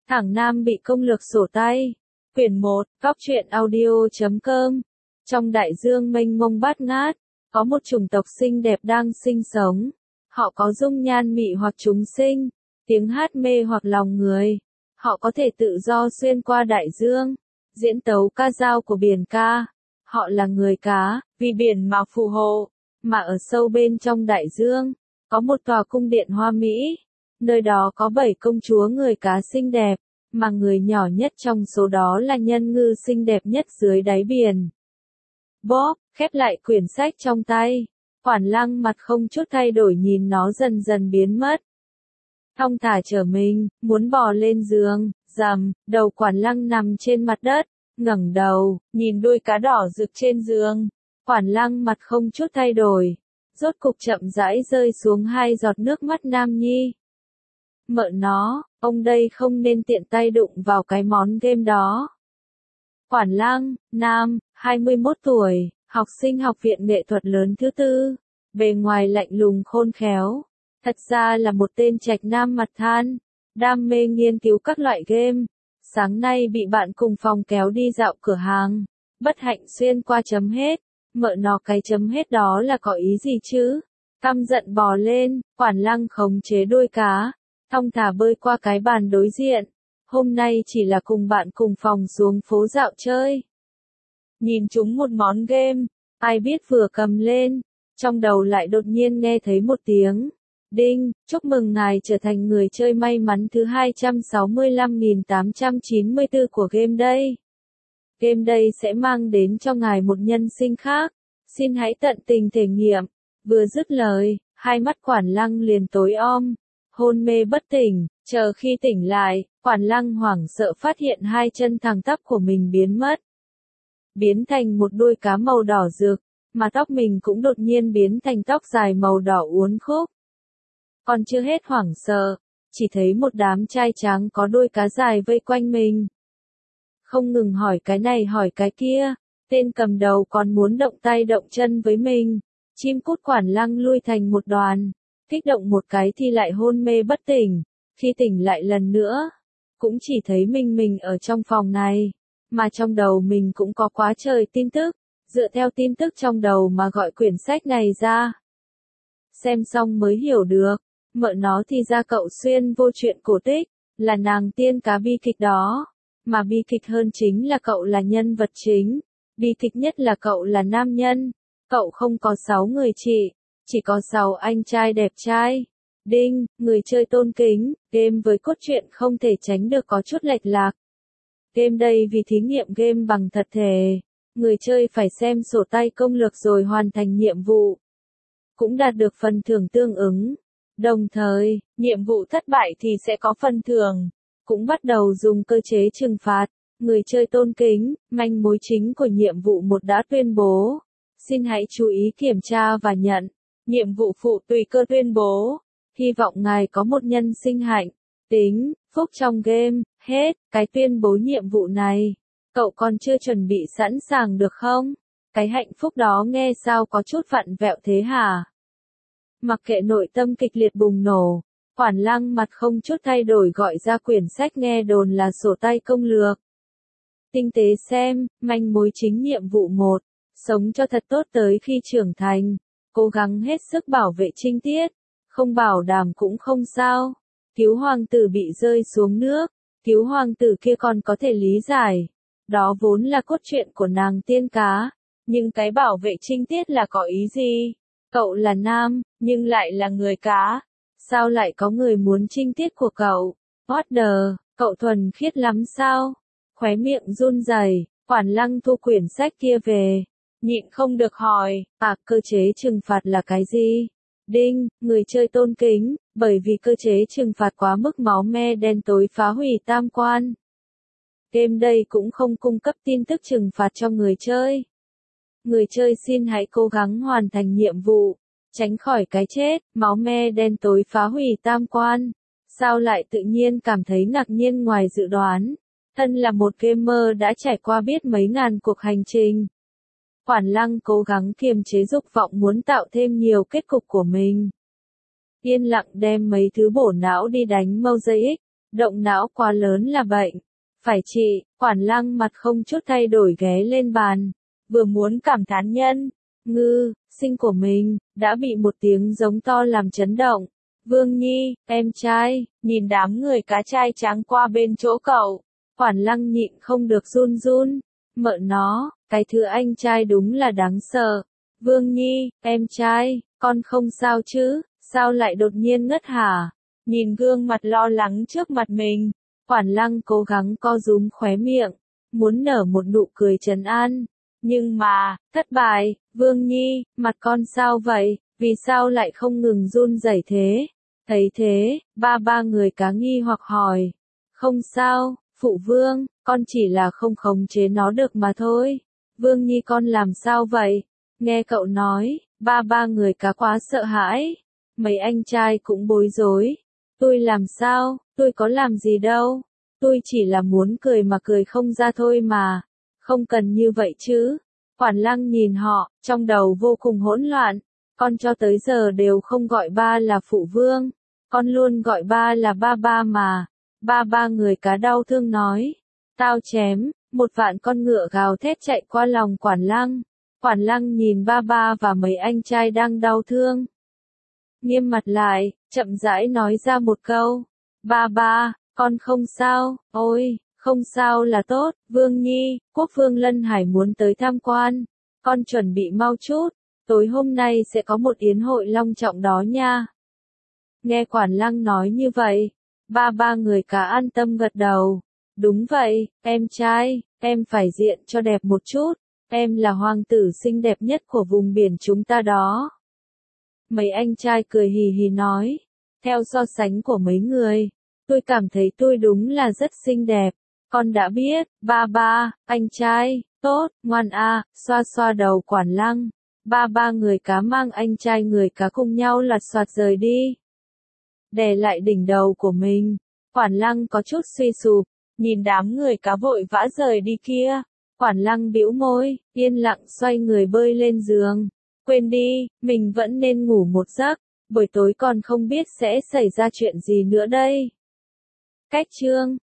Thẳng Nam bị công lược sổ tay. Quyển 1, Góc truyện audio.com. Trong đại dương mênh mông bát ngát, có một chủng tộc xinh đẹp đang sinh sống. Họ có dung nhan mị hoặc chúng sinh, tiếng hát mê hoặc lòng người. Họ có thể tự do xuyên qua đại dương, diễn tấu ca dao của biển ca. Họ là người cá, vì biển mà phù hộ. Mà ở sâu bên trong đại dương, có một tòa cung điện hoa mỹ. Nơi đó có 7 công chúa người cá xinh đẹp, mà người nhỏ nhất trong số đó là nhân ngư xinh đẹp nhất dưới đáy biển. Bob khép lại quyển sách trong tay. Quản Lăng mặt không chút thay đổi nhìn nó dần dần biến mất. Thong thả trở mình, muốn bò lên giường, rầm, đầu Quản Lăng nằm trên mặt đất, ngẩng đầu, nhìn đuôi cá đỏ rực trên giường. Quản Lăng mặt không chút thay đổi, rốt cục chậm rãi rơi xuống 2 giọt nước mắt Nam Nhi. Mợ nó, ông đây không nên tiện tay đụng vào cái món game đó. Quản Lăng, nam, 21 tuổi, học sinh học viện nghệ thuật lớn thứ 4, bề ngoài lạnh lùng khôn khéo, thật ra là một tên trạch nam mặt than, đam mê nghiên cứu các loại game. Sáng nay bị bạn cùng phòng kéo đi dạo cửa hàng, bất hạnh xuyên qua chấm hết. Mợ nó cái chấm hết đó là có ý gì chứ? Căm giận bò lên, Quản Lăng khống chế đuôi cá, thong thả bơi qua cái bàn đối diện. Hôm nay chỉ là cùng bạn cùng phòng xuống phố dạo chơi. Nhìn chúng một món game, ai biết vừa cầm lên, trong đầu lại đột nhiên nghe thấy một tiếng. Đinh, chúc mừng ngài trở thành người chơi may mắn thứ 265.894 của game đây. Game đây sẽ mang đến cho ngài một nhân sinh khác. Xin hãy tận tình thể nghiệm. Vừa dứt lời, hai mắt Quản Lăng liền tối om, hôn mê bất tỉnh. Chờ khi tỉnh lại, Quản Lăng hoảng sợ phát hiện 2 chân thẳng tắp của mình biến mất. Biến thành một đuôi cá màu đỏ rực, mà tóc mình cũng đột nhiên biến thành tóc dài màu đỏ uốn khúc. Còn chưa hết hoảng sợ, chỉ thấy một đám trai trắng có đuôi cá dài vây quanh mình. Không ngừng hỏi cái này hỏi cái kia, tên cầm đầu còn muốn động tay động chân với mình. Chim cút Quản Lăng lui thành một đoàn, kích động một cái thì lại hôn mê bất tỉnh. Khi tỉnh lại lần nữa, cũng chỉ thấy mình ở trong phòng này, mà trong đầu mình cũng có quá trời tin tức, dựa theo tin tức trong đầu mà gọi quyển sách này ra. Xem xong mới hiểu được, mợ nó thì ra cậu xuyên vô truyện cổ tích, là nàng tiên cá bi kịch đó, mà bi kịch hơn chính là cậu là nhân vật chính, bi kịch nhất là cậu là nam nhân, cậu không có 6 người chị, chỉ có 6 anh trai đẹp trai. Đinh, người chơi tôn kính, game với cốt truyện không thể tránh được có chút lệch lạc. Game đây vì thí nghiệm game bằng thật thể, người chơi phải xem sổ tay công lược rồi hoàn thành nhiệm vụ. Cũng đạt được phần thưởng tương ứng. Đồng thời, nhiệm vụ thất bại thì sẽ có phần thưởng. Cũng bắt đầu dùng cơ chế trừng phạt. Người chơi tôn kính, manh mối chính của nhiệm vụ 1 đã tuyên bố. Xin hãy chú ý kiểm tra và nhận. Nhiệm vụ phụ tùy cơ tuyên bố. Hy vọng ngài có một nhân sinh hạnh, tính, phúc trong game. Hết, cái tuyên bố nhiệm vụ này. Cậu còn chưa chuẩn bị sẵn sàng được không? Cái hạnh phúc đó nghe sao có chút vặn vẹo thế hả? Mặc kệ nội tâm kịch liệt bùng nổ, Quản Lăng mặt không chút thay đổi gọi ra quyển sách nghe đồn là sổ tay công lược. Tinh tế xem, manh mối chính nhiệm vụ 1, sống cho thật tốt tới khi trưởng thành, cố gắng hết sức bảo vệ trinh tiết, không bảo đảm cũng không sao. Cứu hoàng tử bị rơi xuống nước, cứu hoàng tử kia còn có thể lý giải. Đó vốn là cốt truyện của nàng tiên cá, nhưng cái bảo vệ trinh tiết là có ý gì? Cậu là nam, nhưng lại là người cá. Sao lại có người muốn trinh tiết của cậu? What the, cậu thuần khiết lắm sao? Khóe miệng run rẩy, Quản Lăng thu quyển sách kia về. Nhịn không được hỏi, cơ chế trừng phạt là cái gì? Đinh, người chơi tôn kính, bởi vì cơ chế trừng phạt quá mức máu me đen tối phá hủy tam quan. Game đây cũng không cung cấp tin tức trừng phạt cho người chơi. Người chơi xin hãy cố gắng hoàn thành nhiệm vụ, tránh khỏi cái chết. Máu me đen tối phá hủy tam quan. Sao lại tự nhiên cảm thấy ngạc nhiên ngoài dự đoán? Thân là một gamer đã trải qua biết mấy ngàn cuộc hành trình. Quản Lăng cố gắng kiềm chế dục vọng muốn tạo thêm nhiều kết cục của mình. Yên lặng đem mấy thứ bổ não đi đánh Mosaic, Động não quá lớn là bệnh. Phải trị, Quản Lăng mặt không chút thay đổi ghé lên bàn. Vừa muốn cảm thán nhân sinh của mình, đã bị một tiếng giống to làm chấn động. Vương Nhi, em trai, nhìn đám người cá trai tráng qua bên chỗ cậu. Quản Lăng nhịn không được run run. Mợ nó, cái thứ anh trai đúng là đáng sợ. Vương Nhi, em trai, con không sao chứ, sao lại đột nhiên ngất hả? Nhìn gương mặt lo lắng trước mặt mình, Quản Lăng cố gắng co rúm khóe miệng, muốn nở một nụ cười trấn an. Nhưng mà, thất bại. Vương Nhi, mặt con sao vậy, vì sao lại không ngừng run rẩy thế? Thấy thế, ba người cá nghi hoặc hỏi. Không sao, phụ vương, con chỉ là không khống chế nó được mà thôi. Vương Nhi con làm sao vậy? Nghe cậu nói, ba người cá quá sợ hãi. Mấy anh trai cũng bối rối. Tôi làm sao, tôi có làm gì đâu. Tôi chỉ là muốn cười mà cười không ra thôi mà. Không cần như vậy chứ. Quản Lăng nhìn họ, trong đầu vô cùng hỗn loạn. Con cho tới giờ đều không gọi ba là phụ vương. Con luôn gọi ba là ba mà. Ba người cá đau thương nói. Tao chém, một vạn con ngựa gào thét chạy qua lòng Quản Lăng. Quản Lăng nhìn ba và mấy anh trai đang đau thương. Nghiêm mặt lại, chậm rãi nói ra một câu. Ba, con không sao, ôi, không sao là tốt. Vương Nhi, Quốc vương Lân Hải muốn tới tham quan. Con chuẩn bị mau chút, tối hôm nay sẽ có một yến hội long trọng đó nha. Nghe Quản Lăng nói như vậy, ba người cá an tâm gật đầu. Đúng vậy, em trai, em phải diện cho đẹp một chút. Em là hoàng tử xinh đẹp nhất của vùng biển chúng ta đó. Mấy anh trai cười hì hì nói. Theo so sánh của mấy người, tôi cảm thấy tôi đúng là rất xinh đẹp. Con đã biết, ba, anh trai, tốt, ngoan a, xoa xoa đầu Quản Lăng. Ba người cá mang anh trai người cá cùng nhau lật xoạt rời đi. Đè lại đỉnh đầu của mình, Quản Lăng có chút suy sụp, nhìn đám người cá vội vã rời đi kia. Quản Lăng bĩu môi, yên lặng xoay người bơi lên giường. Quên đi, mình vẫn nên ngủ một giấc, buổi tối còn không biết sẽ xảy ra chuyện gì nữa đây. Cách chương